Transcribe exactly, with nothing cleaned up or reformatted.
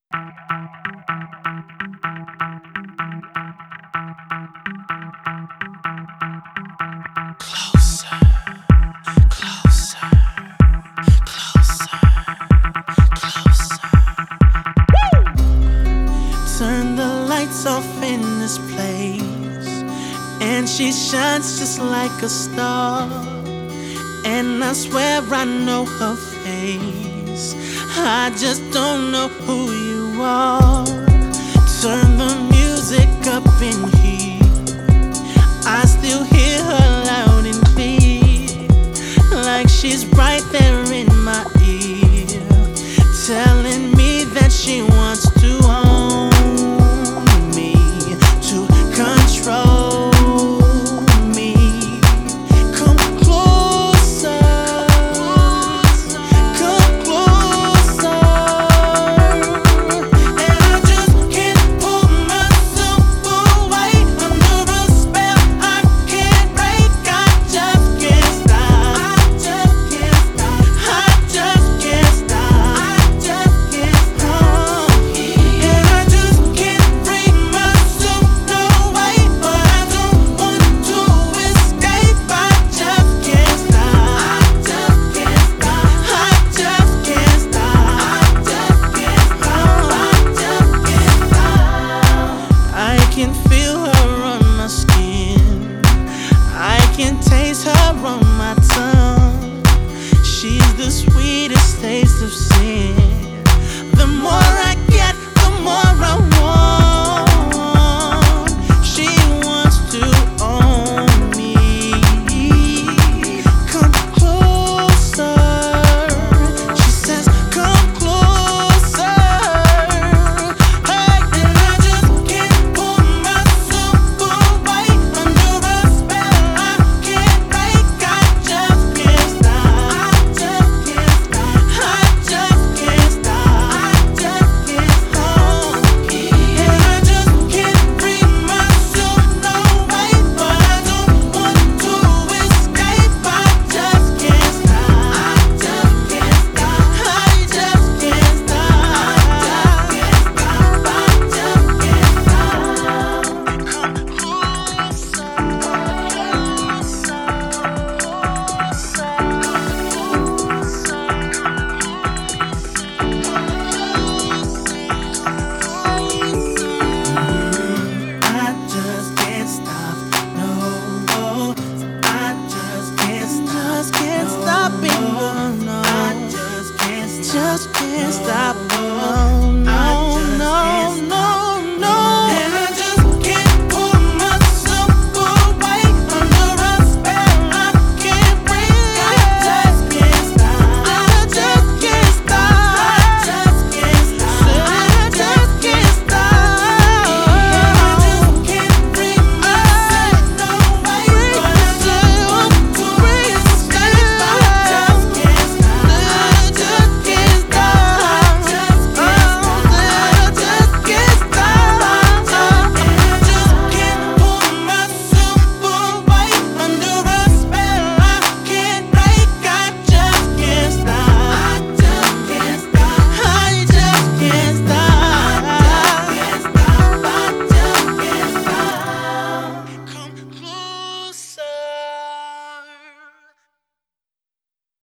Closer, closer, closer, closer. Turn the lights off in this place, and she shines just like a star. And I swear I know her face, I just don't know who you are. Turn the music up in here, I still hear her loud and clear, like she's right there in my ear, telling me that she wants